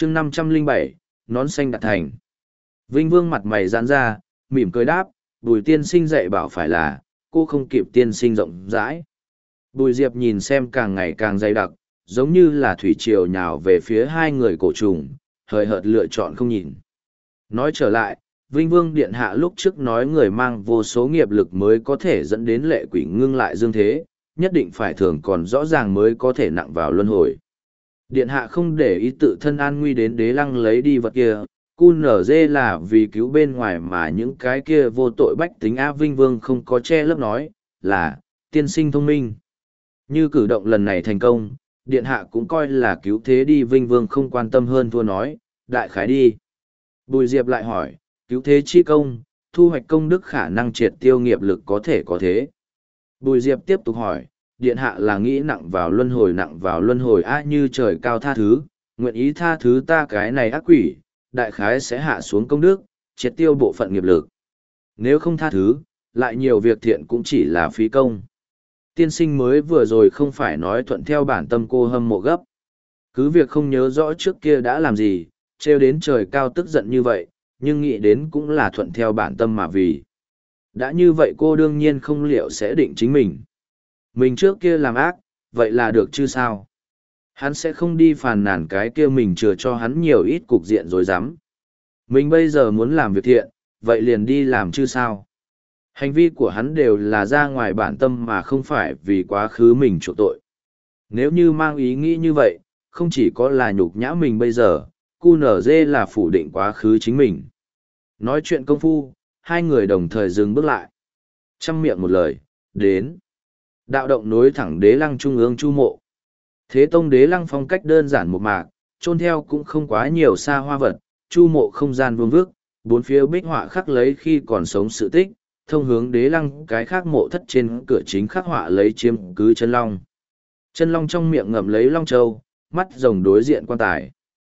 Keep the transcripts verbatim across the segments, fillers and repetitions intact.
chương năm trăm lẻ bảy, nón xanh đạt thành. Vinh Vương mặt mày giãn ra, mỉm cười đáp, Bùi tiên sinh dạy bảo phải là, cô không kịp tiên sinh rộng rãi. Bùi Diệp nhìn xem càng ngày càng dày đặc, giống như là thủy triều nhào về phía hai người cổ trùng, hời hợt lựa chọn không nhìn. Nói trở lại, Vinh Vương Điện Hạ lúc trước nói người mang vô số nghiệp lực mới có thể dẫn đến lệ quỷ ngưng lại dương thế, nhất định phải thường còn rõ ràng mới có thể nặng vào luân hồi. Điện Hạ không để ý tự thân an nguy đến đế lăng lấy đi vật kia, cu nở dê là vì cứu bên ngoài mà những cái kia vô tội bách tính. A Vinh Vương không có che lấp nói, là, tiên sinh thông minh. Như cử động lần này thành công, Điện Hạ cũng coi là cứu thế đi. Vinh Vương không quan tâm hơn thua nói, đại khái đi. Bùi Diệp lại hỏi, cứu thế chi công, thu hoạch công đức khả năng triệt tiêu nghiệp lực có thể có thế. Bùi Diệp tiếp tục hỏi, Điện Hạ là nghĩ nặng vào luân hồi nặng vào luân hồi á như trời cao tha thứ, nguyện ý tha thứ ta cái này ác quỷ, đại khái sẽ hạ xuống công đức, triệt tiêu bộ phận nghiệp lực. Nếu không tha thứ, lại nhiều việc thiện cũng chỉ là phí công. Tiên sinh mới vừa rồi không phải nói thuận theo bản tâm cô hâm mộ gấp. Cứ việc không nhớ rõ trước kia đã làm gì, trêu đến trời cao tức giận như vậy, nhưng nghĩ đến cũng là thuận theo bản tâm mà vì. Đã như vậy cô đương nhiên không liệu sẽ định chính mình. Mình trước kia làm ác, vậy là được chứ sao? Hắn sẽ không đi phàn nàn cái kia mình chừa cho hắn nhiều ít cục diện rồi dám. Mình bây giờ muốn làm việc thiện, vậy liền đi làm chứ sao? Hành vi của hắn đều là ra ngoài bản tâm mà không phải vì quá khứ mình chỗ tội. Nếu như mang ý nghĩ như vậy, không chỉ có là nhục nhã mình bây giờ, cu nở dê là phủ định quá khứ chính mình. Nói chuyện công phu, hai người đồng thời dừng bước lại. Trăm miệng một lời, đến. Đạo động nối thẳng đế lăng trung ương chu mộ. Thế tông đế lăng phong cách đơn giản một mạc, chôn theo cũng không quá nhiều xa hoa vật, chu mộ không gian vương vước, bốn phía bích họa khắc lấy khi còn sống sự tích, thông hướng đế lăng cái khác mộ thất trên cửa chính khắc họa lấy chiếm cứ chân long. Chân long trong miệng ngậm lấy long châu, mắt rồng đối diện quan tài.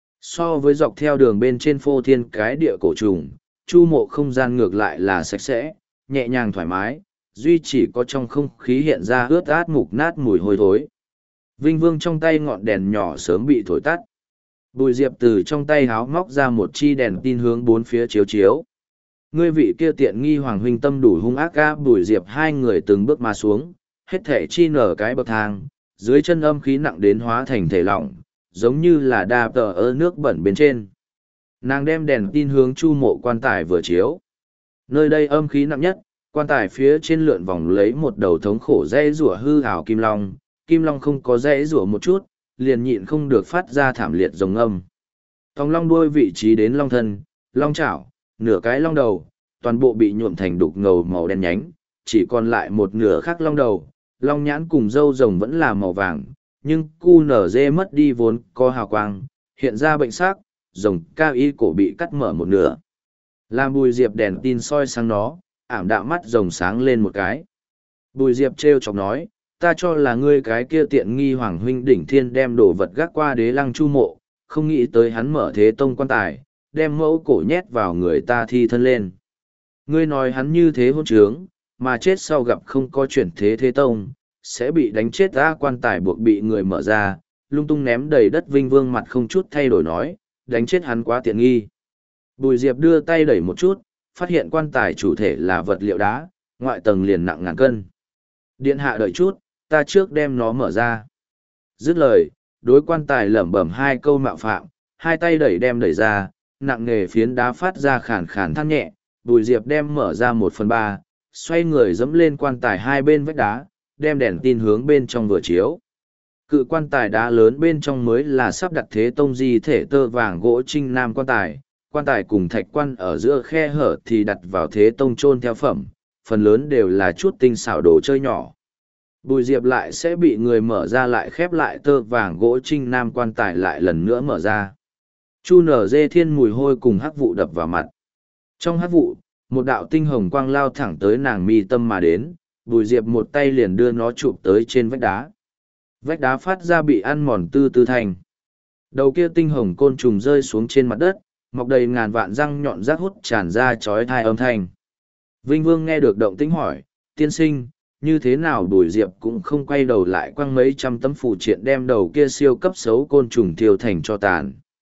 So với dọc theo đường bên trên phô thiên cái địa cổ trùng, chu mộ không gian ngược lại là sạch sẽ, nhẹ nhàng thoải mái, duy chỉ có trong không khí hiện ra ướt át mục nát mùi hôi thối. Vinh Vương trong tay ngọn đèn nhỏ sớm bị thổi tắt. Bùi Diệp từ trong tay háo móc ra một chi đèn tin hướng bốn phía chiếu chiếu. Ngươi vị kia tiện nghi hoàng huynh tâm đủ hung ác ga. Bùi Diệp hai người từng bước mà xuống, hết thể chi nở cái bậc thang, dưới chân âm khí nặng đến hóa thành thể lỏng, giống như là đa tờ ơ nước bẩn bên trên. Nàng đem đèn tin hướng chu mộ quan tài vừa chiếu. Nơi đây âm khí nặng nhất, quan tài phía trên lượn vòng lấy một đầu thống khổ dây rủa hư ảo kim long. Kim long không có dây rủa một chút, liền nhịn không được phát ra thảm liệt rồng âm. Thòng long đuôi vị trí đến long thân, long chảo, nửa cái long đầu, toàn bộ bị nhuộm thành đục ngầu màu đen nhánh, chỉ còn lại một nửa khác long đầu, long nhãn cùng râu rồng vẫn là màu vàng, nhưng cu nở dê mất đi vốn có hào quang, hiện ra bệnh sắc, rồng cao y cổ bị cắt mở một nửa. Làm Bùi Diệp đèn tin soi sang nó, ảm đạm mắt rồng sáng lên một cái. Bùi Diệp trêu chọc nói, ta cho là ngươi cái kia tiện nghi hoàng huynh đỉnh thiên đem đồ vật gác qua đế lăng chu mộ, không nghĩ tới hắn mở thế tông quan tài, đem mẫu cổ nhét vào người ta thi thân lên. Ngươi nói hắn như thế hôn trướng, mà chết sau gặp không có chuyển thế thế tông, sẽ bị đánh chết ra. Quan tài buộc bị người mở ra, lung tung ném đầy đất. Vinh Vương mặt không chút thay đổi nói, đánh chết hắn quá tiện nghi. Bùi Diệp đưa tay đẩy một chút, phát hiện quan tài chủ thể là vật liệu đá, ngoại tầng liền nặng ngàn cân. Điện hạ đợi chút, ta trước đem nó mở ra. Dứt lời, đối quan tài lẩm bẩm hai câu mạo phạm, hai tay đẩy đem đẩy ra, nặng nghề phiến đá phát ra khàn khàn than nhẹ. Bùi Diệp đem mở ra một phần ba, xoay người dẫm lên quan tài hai bên vách đá, đem đèn tin hướng bên trong vừa chiếu. Cự quan tài đá lớn bên trong mới là sắp đặt thế tông di thể tơ vàng gỗ trinh nam quan tài, quan tài cùng thạch quan ở giữa khe hở thì đặt vào thế tông chôn theo phẩm, phần lớn đều là chút tinh xảo đồ chơi nhỏ. Bùi Diệp lại sẽ bị người mở ra lại khép lại tơ vàng gỗ trinh nam quan tài lại lần nữa mở ra. Chu nở dê thiên mùi hôi cùng hắc vụ đập vào mặt. Trong hắc vụ, một đạo tinh hồng quang lao thẳng tới nàng mi tâm mà đến, Bùi Diệp một tay liền đưa nó chụp tới trên vách đá. Vách đá phát ra bị ăn mòn tư tư thành. Đầu kia tinh hồng côn trùng rơi xuống trên mặt đất, mọc đầy ngàn vạn răng nhọn rác hút tràn ra chói tai âm thanh. Vinh Vương nghe được động tĩnh hỏi, tiên sinh, như thế nào? Bùi Diệp cũng không quay đầu lại, quăng mấy trăm tấm phù triện đem đầu kia siêu cấp xấu côn trùng thiêu thành cho tàn.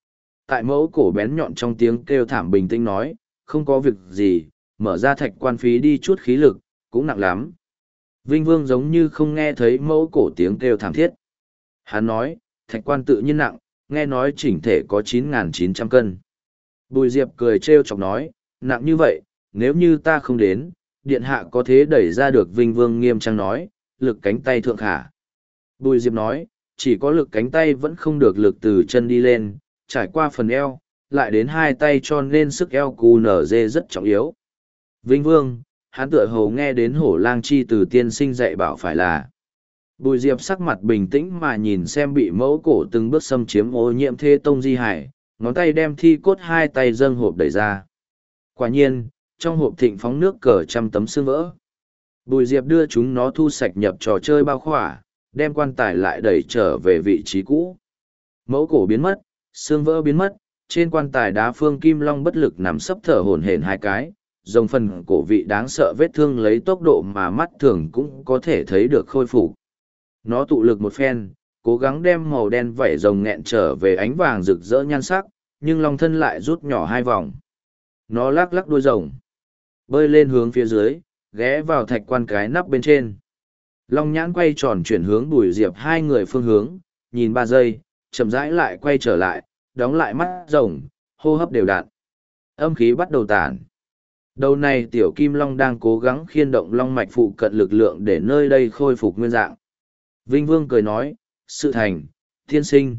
Tại mẫu cổ bén nhọn trong tiếng kêu thảm bình tĩnh nói, không có việc gì, mở ra thạch quan phí đi chút khí lực, cũng nặng lắm. Vinh Vương giống như không nghe thấy mẫu cổ tiếng kêu thảm thiết. Hắn nói, thạch quan tự nhiên nặng, nghe nói chỉnh thể có chín nghìn chín trăm cân. Bùi Diệp cười trêu chọc nói, nặng như vậy, nếu như ta không đến, điện hạ có thế đẩy ra được. Vinh Vương nghiêm trang nói, lực cánh tay thượng khả. Bùi Diệp nói, chỉ có lực cánh tay vẫn không được lực từ chân đi lên, trải qua phần eo, lại đến hai tay cho nên sức eo cù nở dê rất trọng yếu. Vinh Vương, hắn tựa hồ nghe đến hổ lang chi từ tiên sinh dạy bảo phải là. Bùi Diệp sắc mặt bình tĩnh mà nhìn xem bị mẫu cổ từng bước xâm chiếm ô nhiễm thê tông di hải, ngón tay đem thi cốt hai tay dâng hộp đẩy ra. Quả nhiên, trong hộp thịnh phóng nước cờ trăm tấm xương vỡ. Bùi Diệp đưa chúng nó thu sạch nhập trò chơi bao khỏa, đem quan tài lại đẩy trở về vị trí cũ. Mẫu cổ biến mất, xương vỡ biến mất, trên quan tài đá phương kim long bất lực nằm sấp thở hổn hển hai cái, dòng phần cổ vị đáng sợ vết thương lấy tốc độ mà mắt thường cũng có thể thấy được khôi phục. Nó tụ lực một phen, cố gắng đem màu đen vảy rồng nghẹn trở về ánh vàng rực rỡ nhan sắc, nhưng long thân lại rút nhỏ hai vòng. Nó lắc lắc đuôi rồng, bơi lên hướng phía dưới, ghé vào thạch quan cái nắp bên trên. Long nhãn quay tròn chuyển hướng Bùi Diệp hai người phương hướng, nhìn ba giây, chậm rãi lại quay trở lại, đóng lại mắt rồng, hô hấp đều đặn. Âm khí bắt đầu tản. Đầu này tiểu kim long đang cố gắng khiên động long mạch phụ cận lực lượng để nơi đây khôi phục nguyên dạng. Vinh Vương cười nói, sự thành, thiên sinh.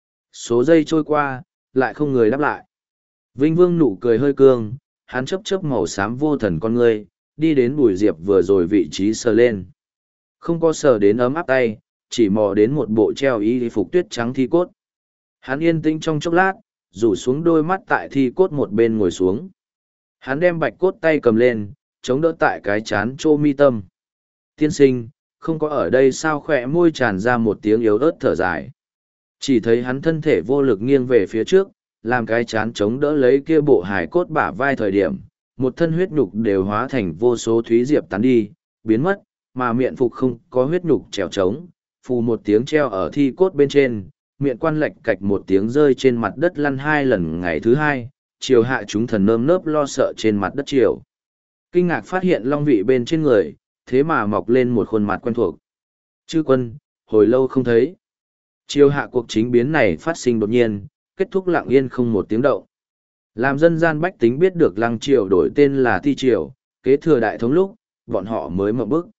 Số giây trôi qua, lại không người đáp lại. Vinh Vương nụ cười hơi cương, hắn chấp chấp màu xám vô thần con ngươi, đi đến Bùi Diệp vừa rồi vị trí sờ lên. Không có sờ đến ấm áp tay, chỉ mò đến một bộ treo y phục tuyết trắng thi cốt. Hắn yên tĩnh trong chốc lát, rủ xuống đôi mắt tại thi cốt một bên ngồi xuống. Hắn đem bạch cốt tay cầm lên, chống đỡ tại cái chán trô mi tâm. Tiên sinh, không có ở đây sao? Khỏe môi tràn ra một tiếng yếu ớt thở dài. Chỉ thấy hắn thân thể vô lực nghiêng về phía trước, làm cái chán chống đỡ lấy kia bộ hài cốt bả vai thời điểm, một thân huyết nhục đều hóa thành vô số thúy diệp tán đi, biến mất, mà miệng phục không có huyết nhục trèo trống, phù một tiếng treo ở thi cốt bên trên, miệng quan lệch cạch một tiếng rơi trên mặt đất lăn hai lần. Ngày thứ hai, chiều hạ chúng thần nơm nớp lo sợ trên mặt đất chiều. Kinh ngạc phát hiện long vị bên trên người, thế mà mọc lên một khuôn mặt quen thuộc. Chư quân, hồi lâu không thấy. Chiều hạ cuộc chính biến này phát sinh đột nhiên, kết thúc lặng yên không một tiếng động. Làm dân gian bách tính biết được lăng triều đổi tên là Thi Triều, kế thừa đại thống lúc, bọn họ mới mở bức.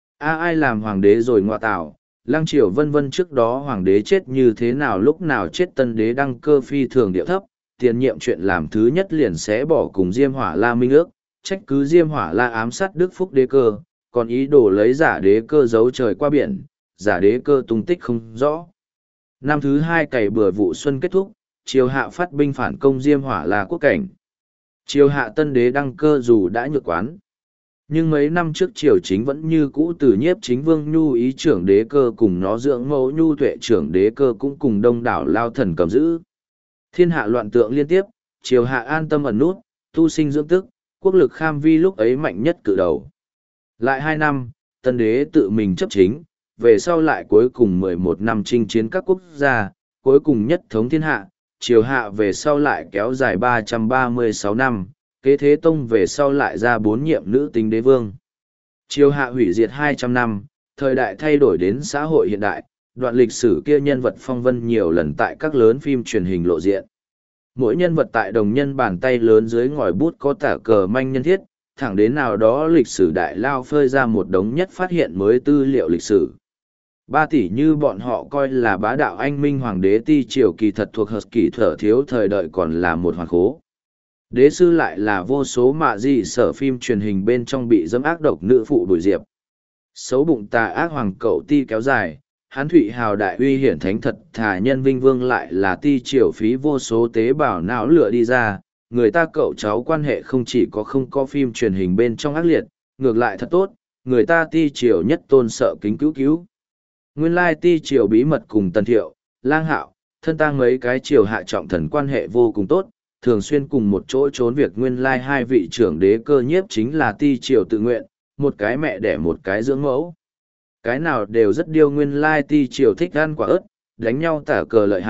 A ai làm hoàng đế rồi ngoại tảo, lăng triều vân vân trước đó hoàng đế chết như thế nào lúc nào chết, tân đế đăng cơ phi thường điệu thấp, tiền nhiệm chuyện làm thứ nhất liền sẽ bỏ cùng Diêm Hỏa La minh ước, trách cứ Diêm Hỏa La ám sát Đức Phúc đế cơ, còn ý đồ lấy giả đế cơ giấu trời qua biển, giả đế cơ tung tích không rõ. Năm thứ hai cày bừa vụ xuân kết thúc, triều hạ phát binh phản công Diêm Hỏa La quốc cảnh. Triều hạ tân đế đăng cơ dù đã nhược quán, nhưng mấy năm trước triều chính vẫn như cũ, từ nhiếp chính vương nhu ý trưởng đế cơ cùng nó dưỡng mẫu nhu tuệ trưởng đế cơ cũng cùng đông đảo lao thần cầm giữ. Thiên hạ loạn tượng liên tiếp, triều hạ an tâm ẩn nút, tu sinh dưỡng tức, quốc lực kham vi lúc ấy mạnh nhất cự đầu. Lại hai năm, tân đế tự mình chấp chính, về sau lại cuối cùng mười một năm chinh chiến các quốc gia, cuối cùng nhất thống thiên hạ, triều hạ về sau lại kéo dài ba trăm ba mươi sáu năm, kế thế tông về sau lại ra bốn nhiệm nữ tính đế vương. Triều hạ hủy diệt hai trăm năm, thời đại thay đổi đến xã hội hiện đại, đoạn lịch sử kia nhân vật phong vân nhiều lần tại các lớn phim truyền hình lộ diện. Mỗi nhân vật tại đồng nhân bàn tay lớn dưới ngòi bút có tả cờ manh nhân thiết, thẳng đến nào đó lịch sử đại lao phơi ra một đống nhất phát hiện mới tư liệu lịch sử. Ba tỷ như bọn họ coi là bá đạo anh minh hoàng đế Ti triều kỳ thật thuộc hợp kỷ thở thiếu thời đợi còn là một hoàn khố. Đế sư lại là vô số mạ dị sở phim truyền hình bên trong bị dẫm ác độc nữ phụ Bùi Diệp. Xấu bụng tà ác hoàng cậu Ti kéo dài, hán thụy hào đại uy hiển thánh thật thà nhân vinh vương lại là Ti triều phí vô số tế bào não lựa đi ra. Người ta cậu cháu quan hệ không chỉ có không có phim truyền hình bên trong ác liệt, ngược lại thật tốt, người ta Ti triều nhất tôn sợ kính cứu cứu. Nguyên lai Ti triều bí mật cùng Tần Thiệu, Lang Hạo, thân tang mấy cái triều hạ trọng thần quan hệ vô cùng tốt, thường xuyên cùng một chỗ trốn việc. Nguyên lai hai vị trưởng đế cơ nhiếp chính là Ti triều tự nguyện, một cái mẹ đẻ một cái dưỡng mẫu. Cái nào đều rất điêu. Nguyên lai Ti triều thích ăn quả ớt, đánh nhau tả cờ lợi hại,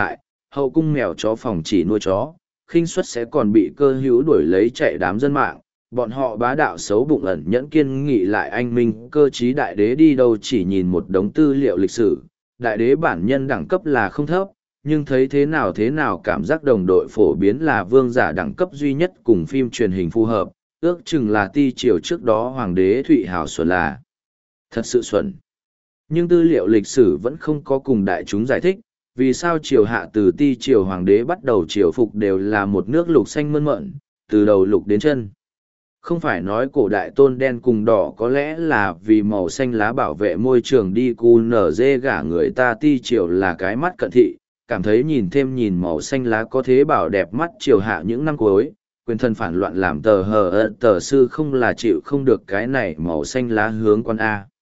hậu cung mèo chó phòng chỉ nuôi chó, khinh suất sẽ còn bị cơ hữu đuổi lấy chạy đám dân mạng. Bọn họ bá đạo xấu bụng ẩn nhẫn kiên nghị lại anh minh cơ trí đại đế đi đâu chỉ nhìn một đống tư liệu lịch sử. Đại đế bản nhân đẳng cấp là không thấp, nhưng thấy thế nào thế nào cảm giác đồng đội phổ biến là vương giả đẳng cấp duy nhất cùng phim truyền hình phù hợp, ước chừng là ti triều trước đó hoàng đế Thụy Hào xuẩn là. Thật sự xuẩn. Nhưng tư liệu lịch sử vẫn không có cùng đại chúng giải thích, vì sao triều hạ từ ti triều hoàng đế bắt đầu triều phục đều là một nước lục xanh mơn mởn, từ đầu lục đến chân. Không phải nói cổ đại tôn đen cùng đỏ có lẽ là vì màu xanh lá bảo vệ môi trường đi cu nở dê gả người ta ti triều là cái mắt cận thị, cảm thấy nhìn thêm nhìn màu xanh lá có thế bảo đẹp mắt triều hạ những năm cuối, quyền thân phản loạn làm tờ hờ ơ tờ sư không là chịu không được cái này màu xanh lá hướng con A.